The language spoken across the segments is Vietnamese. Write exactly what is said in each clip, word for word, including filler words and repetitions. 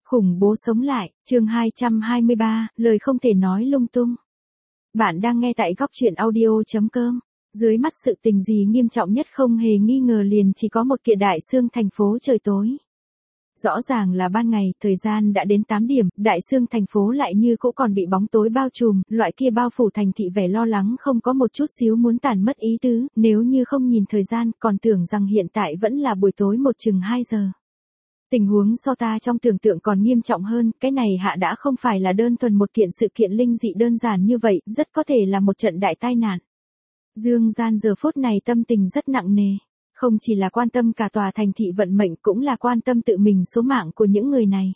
Khủng bố sống lại, chương hai trăm hai mươi ba, lời không thể nói lung tung. Bạn đang nghe tại góc truyện audio.com. Dưới mắt sự tình gì nghiêm trọng nhất không hề nghi ngờ liền chỉ có một kiện Đại Xương thành phố trời tối. Rõ ràng là ban ngày, thời gian đã đến tám điểm, Đại Xương thành phố lại như cũ còn bị bóng tối bao trùm, loại kia bao phủ thành thị vẻ lo lắng không có một chút xíu muốn tàn mất ý tứ, nếu như không nhìn thời gian, còn tưởng rằng hiện tại vẫn là buổi tối một chừng hai giờ. Tình huống so ta trong tưởng tượng còn nghiêm trọng hơn, cái này hạ đã không phải là đơn thuần một kiện sự kiện linh dị đơn giản như vậy, rất có thể là một trận đại tai nạn. Dương Gian giờ phút này tâm tình rất nặng nề, không chỉ là quan tâm cả tòa thành thị vận mệnh cũng là quan tâm tự mình số mạng của những người này.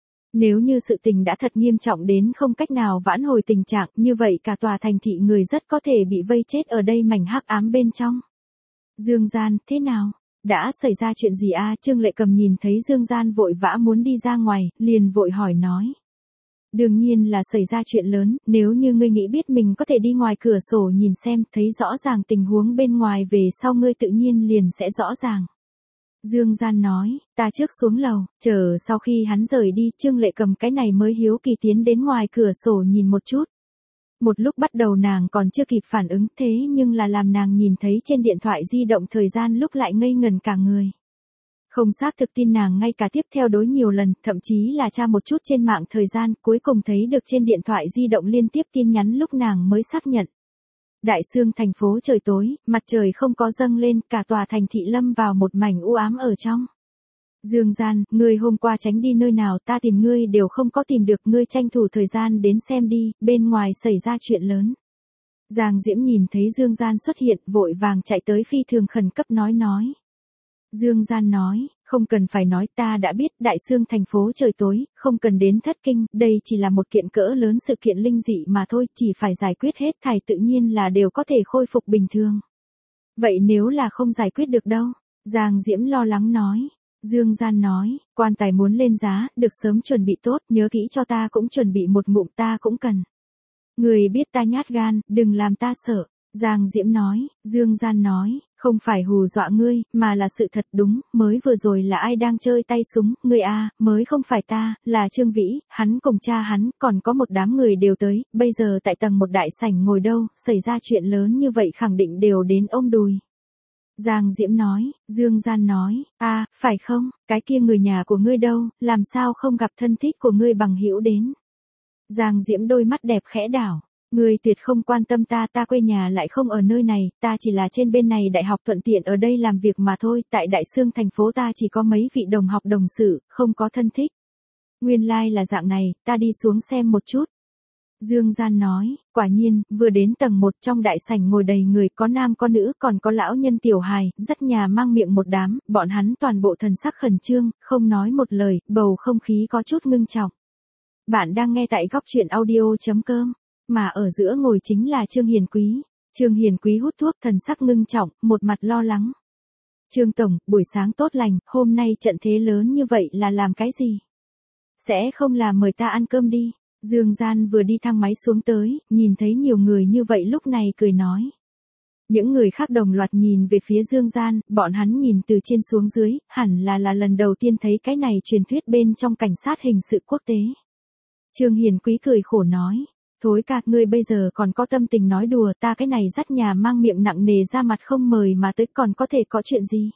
Nếu như sự tình đã thật nghiêm trọng đến không cách nào vãn hồi tình trạng, như vậy cả tòa thành thị người rất có thể bị vây chết ở đây mảnh hắc ám bên trong. Dương Gian, thế nào? Đã xảy ra chuyện gì a? Trương Lệ Cầm nhìn thấy Dương Gian vội vã muốn đi ra ngoài, liền vội hỏi nói. Đương nhiên là xảy ra chuyện lớn, nếu như ngươi nghĩ biết mình có thể đi ngoài cửa sổ nhìn xem, thấy rõ ràng tình huống bên ngoài về sau ngươi tự nhiên liền sẽ rõ ràng. Dương Gian nói, ta trước xuống lầu, chờ sau khi hắn rời đi, Trương Lệ Cầm cái này mới hiếu kỳ tiến đến ngoài cửa sổ nhìn một chút. Một lúc bắt đầu nàng còn chưa kịp phản ứng thế nhưng là làm nàng nhìn thấy trên điện thoại di động thời gian lúc lại ngây ngần cả người. Không xác thực tin nàng ngay cả tiếp theo đối nhiều lần, thậm chí là tra một chút trên mạng thời gian, cuối cùng thấy được trên điện thoại di động liên tiếp tin nhắn lúc nàng mới xác nhận. Đại Xương thành phố trời tối, mặt trời không có dâng lên, cả tòa thành thị lâm vào một mảnh u ám ở trong. Dương Gian, ngươi hôm qua tránh đi nơi nào ta tìm ngươi đều không có tìm được, ngươi tranh thủ thời gian đến xem đi, bên ngoài xảy ra chuyện lớn. Giang Diễm nhìn thấy Dương Gian xuất hiện, vội vàng chạy tới phi thường khẩn cấp nói nói. Dương Gian nói, không cần phải nói, ta đã biết, Đại Xương thành phố trời tối, không cần đến thất kinh, đây chỉ là một kiện cỡ lớn sự kiện linh dị mà thôi, chỉ phải giải quyết hết thảy tự nhiên là đều có thể khôi phục bình thường. Vậy nếu là không giải quyết được đâu? Giang Diễm lo lắng nói. Dương Gian nói, quan tài muốn lên giá, được sớm chuẩn bị tốt, nhớ kỹ cho ta cũng chuẩn bị một ngụm, ta cũng cần. Người biết ta nhát gan, đừng làm ta sợ. Giang Diễm nói, Dương Gian nói, không phải hù dọa ngươi, mà là sự thật đúng, mới vừa rồi là ai đang chơi tay súng, ngươi a, mới không phải ta, là Trương Vĩ, hắn cùng cha hắn, còn có một đám người đều tới, bây giờ tại tầng một đại sảnh ngồi đâu, xảy ra chuyện lớn như vậy khẳng định đều đến ôm đùi. Giang Diễm nói, Dương Gian nói, a, phải không, cái kia người nhà của ngươi đâu, làm sao không gặp thân thích của ngươi bằng hữu đến. Giang Diễm đôi mắt đẹp khẽ đảo, ngươi tuyệt không quan tâm ta, ta quê nhà lại không ở nơi này, ta chỉ là trên bên này đại học thuận tiện ở đây làm việc mà thôi, tại Đại Xương thành phố ta chỉ có mấy vị đồng học đồng sự, không có thân thích. Nguyên lai like là dạng này, ta đi xuống xem một chút. Dương Gian nói, quả nhiên, vừa đến tầng một trong đại sảnh ngồi đầy người, có nam có nữ, còn có lão nhân tiểu hài, rất nhà mang miệng một đám, bọn hắn toàn bộ thần sắc khẩn trương, không nói một lời, bầu không khí có chút ngưng trọng. Bạn đang nghe tại góc truyện audio.com, mà ở giữa ngồi chính là Trương Hiền Quý. Trương Hiền Quý hút thuốc thần sắc ngưng trọng, một mặt lo lắng. Trương Tổng, buổi sáng tốt lành, hôm nay trận thế lớn như vậy là làm cái gì? Sẽ không là mời ta ăn cơm đi. Dương Gian vừa đi thang máy xuống tới, nhìn thấy nhiều người như vậy lúc này cười nói. Những người khác đồng loạt nhìn về phía Dương Gian, bọn hắn nhìn từ trên xuống dưới, hẳn là là lần đầu tiên thấy cái này truyền thuyết bên trong cảnh sát hình sự quốc tế. Trương Hiền Quý cười khổ nói, thối ca, ngươi bây giờ còn có tâm tình nói đùa, ta cái này dắt nhà mang miệng nặng nề ra mặt không mời mà tới còn có thể có chuyện gì.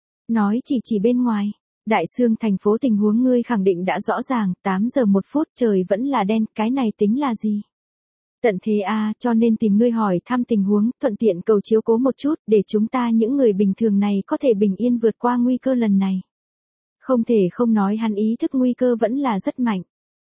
Nói chỉ chỉ bên ngoài. Đại Xương thành phố tình huống ngươi khẳng định đã rõ ràng, tám giờ một phút trời vẫn là đen, cái này tính là gì? Tận thế a, cho nên tìm ngươi hỏi thăm tình huống, thuận tiện cầu chiếu cố một chút, để chúng ta những người bình thường này có thể bình yên vượt qua nguy cơ lần này. Không thể không nói hắn ý thức nguy cơ vẫn là rất mạnh.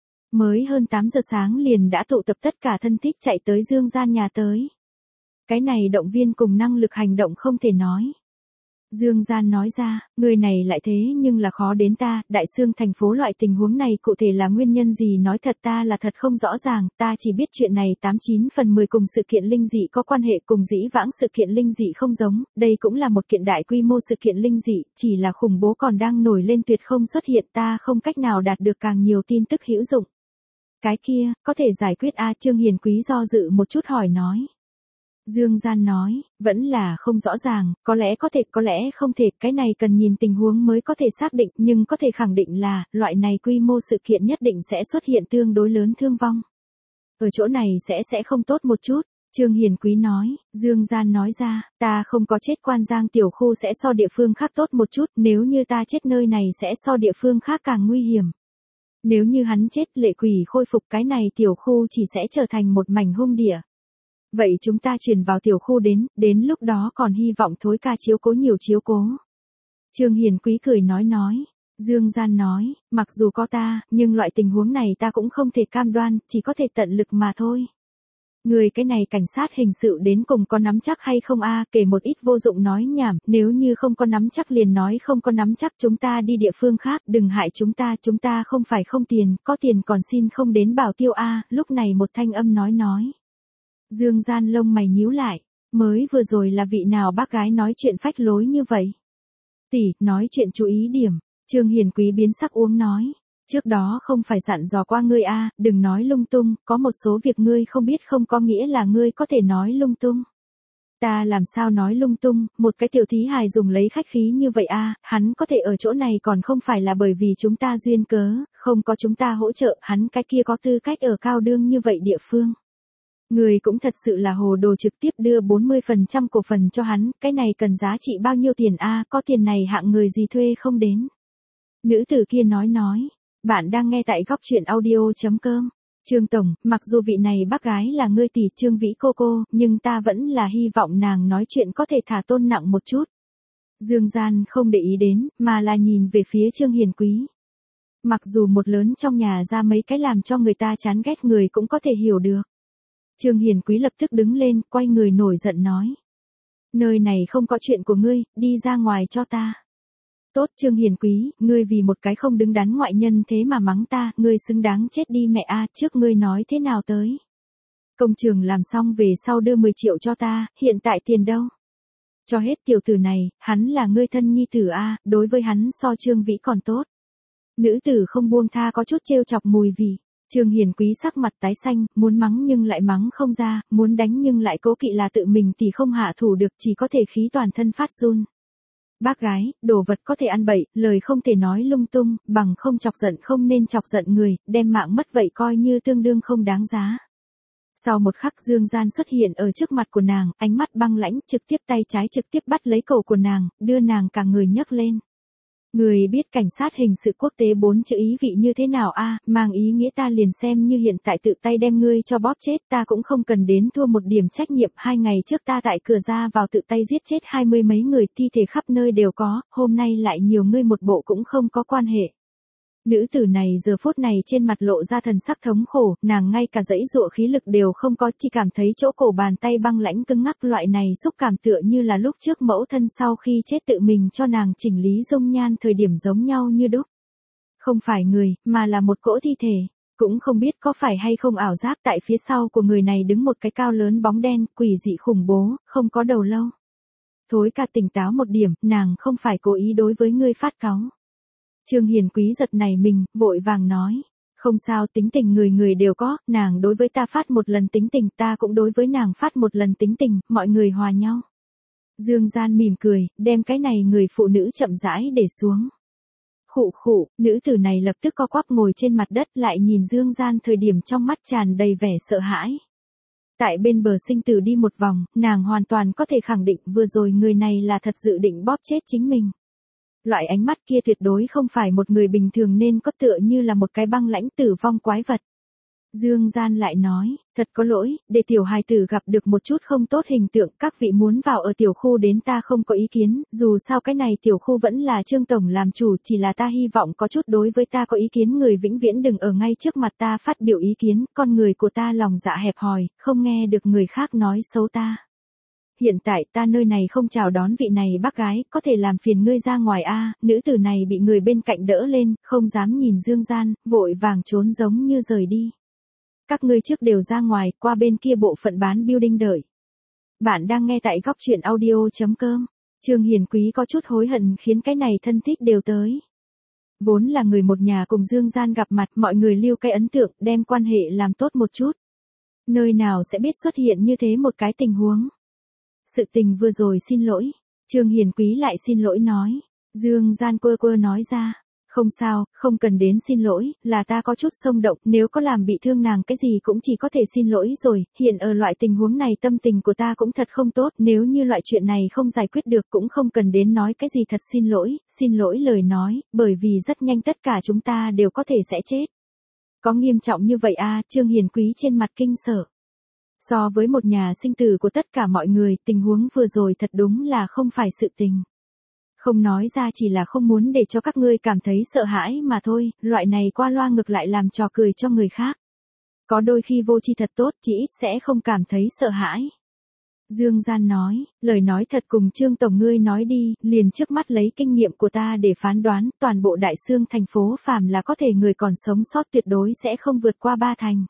Mới hơn tám giờ sáng liền đã tụ tập tất cả thân thích chạy tới Dương Gian nhà tới. Cái này động viên cùng năng lực hành động không thể nói. Dương Gian nói ra, người này lại thế nhưng là khó đến ta, Đại Xương thành phố loại tình huống này cụ thể là nguyên nhân gì nói thật ta là thật không rõ ràng, ta chỉ biết chuyện này tám chín phần mười cùng sự kiện linh dị có quan hệ, cùng dĩ vãng sự kiện linh dị không giống, đây cũng là một kiện đại quy mô sự kiện linh dị, chỉ là khủng bố còn đang nổi lên tuyệt không xuất hiện, ta không cách nào đạt được càng nhiều tin tức hữu dụng. Cái kia, có thể giải quyết a? Trương Hiền Quý do dự một chút hỏi nói. Dương Gian nói, vẫn là không rõ ràng, có lẽ có thể, có lẽ không thể, cái này cần nhìn tình huống mới có thể xác định, nhưng có thể khẳng định là, loại này quy mô sự kiện nhất định sẽ xuất hiện tương đối lớn thương vong. Ở chỗ này sẽ sẽ không tốt một chút. Trương Hiền Quý nói, Dương Gian nói ra, ta không có chết Quan Giang tiểu khu sẽ so địa phương khác tốt một chút, nếu như ta chết nơi này sẽ so địa phương khác càng nguy hiểm. Nếu như hắn chết lệ quỷ khôi phục cái này tiểu khu chỉ sẽ trở thành một mảnh hung địa. Vậy chúng ta chuyển vào tiểu khu đến, đến lúc đó còn hy vọng Thối ca chiếu cố nhiều chiếu cố. Trương Hiền Quý cười nói nói. Dương Gian nói, mặc dù có ta, nhưng loại tình huống này ta cũng không thể cam đoan, chỉ có thể tận lực mà thôi. Người cái này cảnh sát hình sự đến cùng có nắm chắc hay không a? Kể một ít vô dụng nói nhảm, nếu như không có nắm chắc liền nói không có nắm chắc, chúng ta đi địa phương khác, đừng hại chúng ta, chúng ta không phải không tiền, có tiền còn xin không đến bảo tiêu a. Lúc này một thanh âm nói nói. Dương Gian lông mày nhíu lại, mới vừa rồi là vị nào bác gái nói chuyện phách lối như vậy? Tỷ, nói chuyện chú ý điểm. Trương Hiền Quý biến sắc uống nói. Trước đó không phải dặn dò qua ngươi a, đừng nói lung tung, có một số việc ngươi không biết không có nghĩa là ngươi có thể nói lung tung. Ta làm sao nói lung tung, một cái tiểu thí hài dùng lấy khách khí như vậy a, hắn có thể ở chỗ này còn không phải là bởi vì chúng ta duyên cớ, không có chúng ta hỗ trợ, hắn cái kia có tư cách ở cao đương như vậy địa phương. Người cũng thật sự là hồ đồ, trực tiếp đưa bốn mươi phần trăm cổ phần cho hắn, cái này cần giá trị bao nhiêu tiền a, có tiền này hạng người gì thuê không đến. Nữ tử kia nói nói. Bạn đang nghe tại góc truyện audio.com. Trương Tổng, mặc dù vị này bác gái là ngươi tỷ Trương Vĩ cô cô, nhưng ta vẫn là hy vọng nàng nói chuyện có thể thả tôn nặng một chút. Dương Gian không để ý đến, mà là nhìn về phía Trương Hiền Quý. Mặc dù một lớn trong nhà ra mấy cái làm cho người ta chán ghét người cũng có thể hiểu được. Trương Hiền Quý lập tức đứng lên, quay người nổi giận nói. Nơi này không có chuyện của ngươi, đi ra ngoài cho ta. Tốt Trương Hiền Quý, ngươi vì một cái không đứng đắn ngoại nhân thế mà mắng ta, ngươi xứng đáng chết đi mẹ a, trước ngươi nói thế nào tới. Công trường làm xong về sau đưa mười triệu cho ta, hiện tại tiền đâu? Cho hết tiểu tử này, hắn là ngươi thân nhi tử a, đối với hắn so Trương Vĩ còn tốt. Nữ tử không buông tha có chút trêu chọc mùi vị. Trương Hiền Quý sắc mặt tái xanh, muốn mắng nhưng lại mắng không ra, muốn đánh nhưng lại cố kỵ là tự mình thì không hạ thủ được, chỉ có thể khí toàn thân phát run. Bác gái, đồ vật có thể ăn bậy, lời không thể nói lung tung, bằng không chọc giận không nên chọc giận người, đem mạng mất vậy coi như tương đương không đáng giá. Sau một khắc Dương Gian xuất hiện ở trước mặt của nàng, ánh mắt băng lãnh, trực tiếp tay trái trực tiếp bắt lấy cổ của nàng, đưa nàng cả người nhấc lên. Người biết cảnh sát hình sự quốc tế bốn chữ ý vị như thế nào a, mang ý nghĩa ta liền xem như hiện tại tự tay đem ngươi cho bóp chết, ta cũng không cần đến thua một điểm trách nhiệm. Hai ngày trước ta tại cửa ra vào tự tay giết chết hai mươi mấy người, thi thể khắp nơi đều có, hôm nay lại nhiều ngươi một bộ cũng không có quan hệ. Nữ tử này giờ phút này trên mặt lộ ra thần sắc thống khổ, nàng ngay cả dãy dụa khí lực đều không có, chỉ cảm thấy chỗ cổ bàn tay băng lãnh cứng ngắc, loại này xúc cảm tựa như là lúc trước mẫu thân sau khi chết tự mình cho nàng chỉnh lý dung nhan thời điểm giống nhau như đúc. Không phải người, mà là một cỗ thi thể, cũng không biết có phải hay không ảo giác, tại phía sau của người này đứng một cái cao lớn bóng đen, quỷ dị khủng bố, không có đầu lâu. Thối ca tỉnh táo một điểm, nàng không phải cố ý đối với ngươi phát cáu. Trương Hiền Quý giật này mình, vội vàng nói. Không sao, tính tình người người đều có, nàng đối với ta phát một lần tính tình, ta cũng đối với nàng phát một lần tính tình, mọi người hòa nhau. Dương Gian mỉm cười, đem cái này người phụ nữ chậm rãi để xuống. Khụ khụ, nữ tử này lập tức co quắp ngồi trên mặt đất, lại nhìn Dương Gian thời điểm trong mắt tràn đầy vẻ sợ hãi. Tại bên bờ sinh tử đi một vòng, nàng hoàn toàn có thể khẳng định vừa rồi người này là thật dự định bóp chết chính mình. Loại ánh mắt kia tuyệt đối không phải một người bình thường nên có, tựa như là một cái băng lãnh tử vong quái vật. Dương Gian lại nói, thật có lỗi, để tiểu hài tử gặp được một chút không tốt hình tượng, các vị muốn vào ở tiểu khu đến ta không có ý kiến, dù sao cái này tiểu khu vẫn là Trương Tổng làm chủ, chỉ là ta hy vọng có chút đối với ta có ý kiến người vĩnh viễn đừng ở ngay trước mặt ta phát biểu ý kiến, con người của ta lòng dạ hẹp hòi, không nghe được người khác nói xấu ta. Hiện tại ta nơi này không chào đón vị này bác gái, có thể làm phiền ngươi ra ngoài a. Nữ tử này bị người bên cạnh đỡ lên, không dám nhìn Dương Gian, vội vàng trốn giống như rời đi. Các ngươi trước đều ra ngoài, qua bên kia bộ phận bán building đợi. Bạn đang nghe tại góc truyện audio.com. Trương Hiền Quý có chút hối hận khiến cái này thân thích đều tới. Vốn là người một nhà cùng Dương Gian gặp mặt, mọi người lưu cái ấn tượng, đem quan hệ làm tốt một chút. Nơi nào sẽ biết xuất hiện như thế một cái tình huống. Sự tình vừa rồi xin lỗi. Trương Hiền Quý lại xin lỗi nói. Dương Gian quơ quơ nói ra. Không sao, không cần đến xin lỗi, là ta có chút xông động, nếu có làm bị thương nàng cái gì cũng chỉ có thể xin lỗi rồi, hiện ở loại tình huống này tâm tình của ta cũng thật không tốt, nếu như loại chuyện này không giải quyết được cũng không cần đến nói cái gì thật xin lỗi, xin lỗi lời nói, bởi vì rất nhanh tất cả chúng ta đều có thể sẽ chết. Có nghiêm trọng như vậy à, Trương Hiền Quý trên mặt kinh sợ. So với một nhà sinh tử của tất cả mọi người, tình huống vừa rồi thật đúng là không phải sự tình. Không nói ra chỉ là không muốn để cho các ngươi cảm thấy sợ hãi mà thôi, loại này qua loa ngược lại làm trò cười cho người khác. Có đôi khi vô tri thật tốt, chỉ ít sẽ không cảm thấy sợ hãi. Dương Gian nói, lời nói thật cùng Trương Tổng ngươi nói đi, liền trước mắt lấy kinh nghiệm của ta để phán đoán, toàn bộ Đại Xương thành phố phàm là có thể người còn sống sót tuyệt đối sẽ không vượt qua ba thành.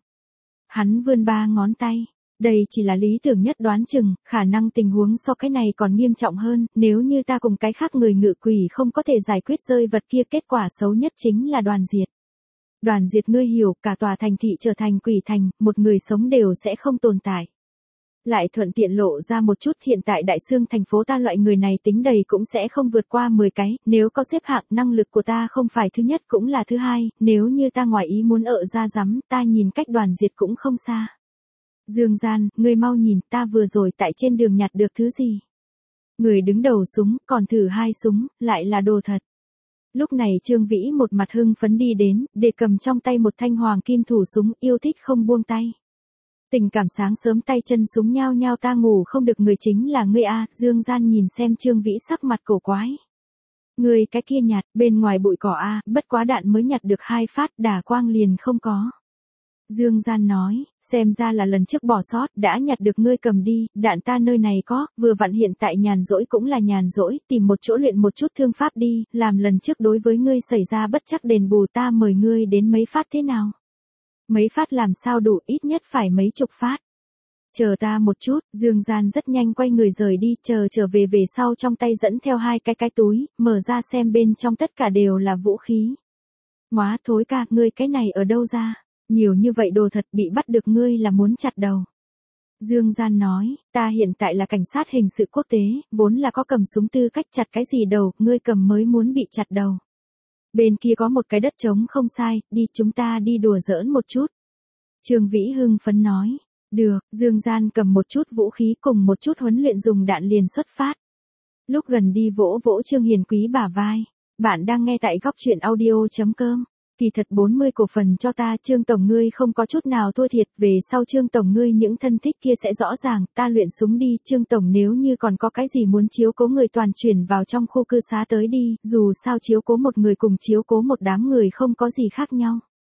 Hắn vươn ba ngón tay. Đây chỉ là lý tưởng nhất đoán chừng, khả năng tình huống so cái này còn nghiêm trọng hơn, nếu như ta cùng cái khác người ngự quỷ không có thể giải quyết rơi vật kia, kết quả xấu nhất chính là đoàn diệt. Đoàn diệt ngươi hiểu, cả tòa thành thị trở thành quỷ thành, một người sống đều sẽ không tồn tại. Lại thuận tiện lộ ra một chút, hiện tại Đại Xương thành phố ta loại người này tính đầy cũng sẽ không vượt qua mười cái, nếu có xếp hạng năng lực của ta không phải thứ nhất cũng là thứ hai, nếu như ta ngoài ý muốn ợ ra rắm, ta nhìn cách đoàn diệt cũng không xa. Dương Gian, ngươi mau nhìn, ta vừa rồi tại trên đường nhặt được thứ gì. Người đứng đầu súng, còn thử hai súng, lại là đồ thật. Lúc này Trương Vĩ một mặt hưng phấn đi đến, để cầm trong tay một thanh hoàng kim thủ súng, yêu thích không buông tay. Tình cảm sáng sớm tay chân súng nhao nhao, ta ngủ không được, người chính là ngươi a. Dương Gian nhìn xem Trương Vĩ sắc mặt cổ quái. Người cái kia nhặt, bên ngoài bụi cỏ a, bất quá đạn mới nhặt được hai phát, đả quang liền không có. Dương Gian nói, xem ra là lần trước bỏ sót, đã nhặt được, ngươi cầm đi, đạn ta nơi này có, vừa vặn hiện tại nhàn rỗi cũng là nhàn rỗi, tìm một chỗ luyện một chút thương pháp đi, làm lần trước đối với ngươi xảy ra bất trắc đền bù, ta mời ngươi đến mấy phát thế nào? Mấy phát làm sao đủ, ít nhất phải mấy chục phát. Chờ ta một chút, Dương Gian rất nhanh quay người rời đi, chờ trở về về sau trong tay dẫn theo hai cái cái túi, mở ra xem bên trong tất cả đều là vũ khí. Móa thối ca, ngươi cái này ở đâu ra? Nhiều như vậy đồ thật, bị bắt được ngươi là muốn chặt đầu. Dương Gian nói, ta hiện tại là cảnh sát hình sự quốc tế, vốn là có cầm súng tư cách chặt cái gì đầu, ngươi cầm mới muốn bị chặt đầu. Bên kia có một cái đất trống không sai, đi chúng ta đi đùa giỡn một chút. Trương Vĩ hưng phấn nói, được, Dương Gian cầm một chút vũ khí cùng một chút huấn luyện dùng đạn liền xuất phát. Lúc gần đi vỗ vỗ Trương Hiền Quý bả vai, bạn đang nghe tại góc truyện audio chấm com. Kỳ thật bốn mươi cổ phần cho ta, Trương Tổng ngươi không có chút nào thua thiệt, về sau Trương Tổng ngươi những thân thích kia sẽ rõ ràng, ta luyện súng đi, Trương Tổng nếu như còn có cái gì muốn chiếu cố người toàn chuyển vào trong khu cư xá tới đi, dù sao chiếu cố một người cùng chiếu cố một đám người không có gì khác nhau.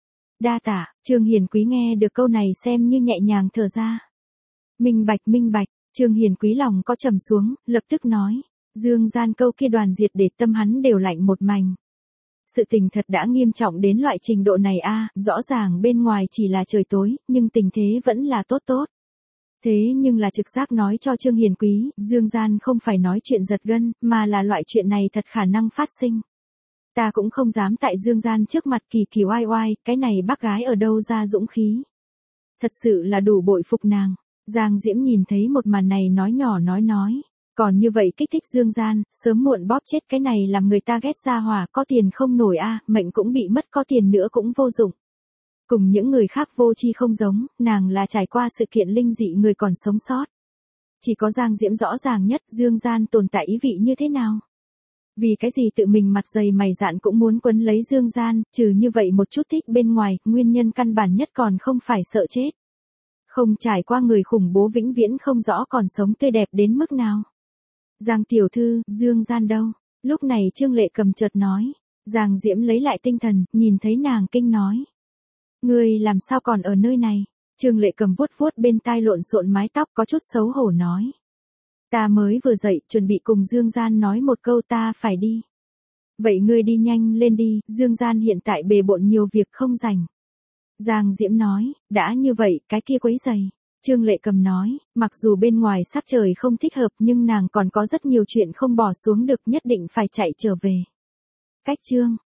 Đa tả, Trương Hiền Quý nghe được câu này xem như nhẹ nhàng thở ra. Minh bạch minh bạch, Trương Hiền Quý lòng có trầm xuống, lập tức nói, Dương Gian câu kia đoàn diệt để tâm hắn đều lạnh một mảnh. Sự tình thật đã nghiêm trọng đến loại trình độ này a, rõ ràng bên ngoài chỉ là trời tối, nhưng tình thế vẫn là tốt tốt. Thế nhưng là trực giác nói cho Trương Hiền Quý, Dương Gian không phải nói chuyện giật gân, mà là loại chuyện này thật khả năng phát sinh. Ta cũng không dám tại Dương Gian trước mặt kỳ kỳ oai oai, cái này bác gái ở đâu ra dũng khí. Thật sự là đủ bội phục nàng. Giang Diễm nhìn thấy một màn này nói nhỏ nói nói. Còn như vậy kích thích Dương Gian, sớm muộn bóp chết cái này làm người ta ghét ra hỏa, có tiền không nổi a, mệnh cũng bị mất, có tiền nữa cũng vô dụng. Cùng những người khác vô tri không giống, nàng là trải qua sự kiện linh dị người còn sống sót. Chỉ có Giang Diễm rõ ràng nhất Dương Gian tồn tại ý vị như thế nào. Vì cái gì tự mình mặt dày mày dạn cũng muốn quấn lấy Dương Gian, trừ như vậy một chút thích bên ngoài, nguyên nhân căn bản nhất còn không phải sợ chết. Không trải qua người khủng bố vĩnh viễn không rõ còn sống tươi đẹp đến mức nào. Giang tiểu thư, Dương Gian đâu? Lúc này Trương Lệ Cầm chợt nói. Giang Diễm lấy lại tinh thần, nhìn thấy nàng kinh nói. Ngươi làm sao còn ở nơi này? Trương Lệ Cầm vuốt vuốt bên tai lộn xộn mái tóc, có chút xấu hổ nói. Ta mới vừa dậy, chuẩn bị cùng Dương Gian nói một câu, ta phải đi. Vậy ngươi đi nhanh lên đi, Dương Gian hiện tại bề bộn nhiều việc không rảnh. Giang Diễm nói, đã như vậy, cái kia quấy giày. Trương Lệ Cầm nói, mặc dù bên ngoài sắc trời không thích hợp nhưng nàng còn có rất nhiều chuyện không bỏ xuống được, nhất định phải chạy trở về. Cách chương